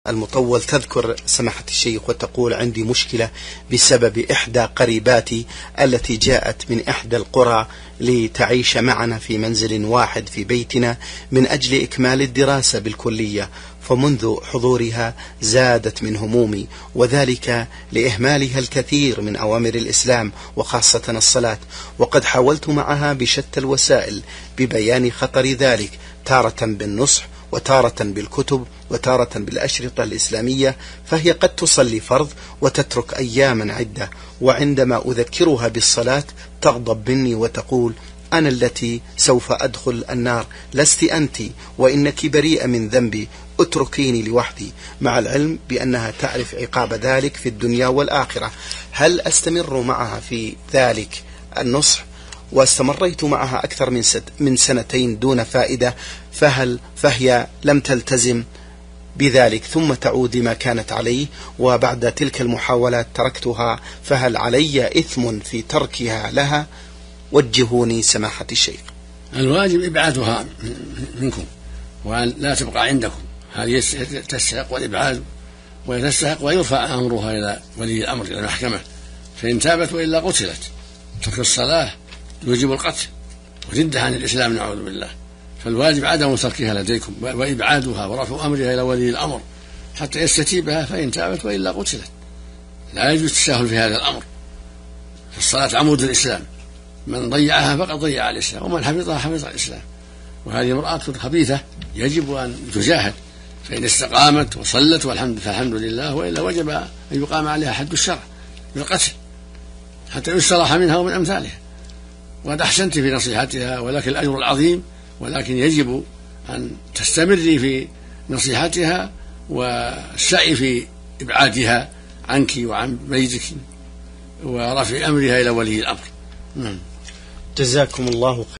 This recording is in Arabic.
المطول تذكر سماحة الشيخ وتقول: عندي مشكلة بسبب إحدى قريباتي التي جاءت من إحدى القرى لتعيش معنا في منزل واحد في بيتنا من أجل إكمال الدراسة بالكلية، فمنذ حضورها زادت من همومي، وذلك لإهمالها الكثير من أوامر الإسلام وخاصة الصلاة، وقد حاولت معها بشتى الوسائل ببيان خطر ذلك، تارة بالنصح وتارة بالكتب وتارة بالأشرطة الإسلامية، فهي قد تصلي فرض وتترك أياما عدة، وعندما أذكرها بالصلاة تغضب مني وتقول: أنا التي سوف أدخل النار، لست أنت، وإنك بريئة من ذنبي، اتركيني لوحدي، مع العلم بأنها تعرف عقاب ذلك في الدنيا والآخرة. هل أستمر معها في ذلك النصح؟ واستمريت معها أكثر من سنتين دون فائدة، فهي لم تلتزم بذلك ثم تعود لما كانت عليه، وبعد تلك المحاولات تركتها، فهل علي إثم في تركها لها؟ وجهوني سماحة الشيخ. الواجب إبعادها منكم وأن لا تبقى عندكم، هذه تستحق الإبعاد وتستحق ويرفع أمرها إلى ولي الأمر إلى المحكمة، فإن تابت وإلا قتلت. ترك الصلاة يوجب القتل وردها عن الإسلام، نعوذ بالله. فالواجب عدم تركها لديكم وإبعادها ورفع أمرها إلى ولي الأمر حتى يستتيبها، فإن تابت وإلا قتلت. لا يجوز التساهل في هذا الأمر، الصلاة عمود الإسلام، من ضيعها فقد ضيع الإسلام، ومن حفظها حفظ الإسلام. وهذه امرأة خبيثة يجب أن تجاهد، فإن استقامت وصلت فالحمد لله، وإلا وجب أن يقام عليها حد الشرع بالقتل حتى يستراح منها ومن أمثالها. وقد أحسنت في نصيحتها ولك الأجر العظيم، ولكن يجب أن تستمري في نصيحتها والسعي في إبعادها عنك وعن بيتك ورفع أمرها إلى ولي الأمر. جزاكم الله خير.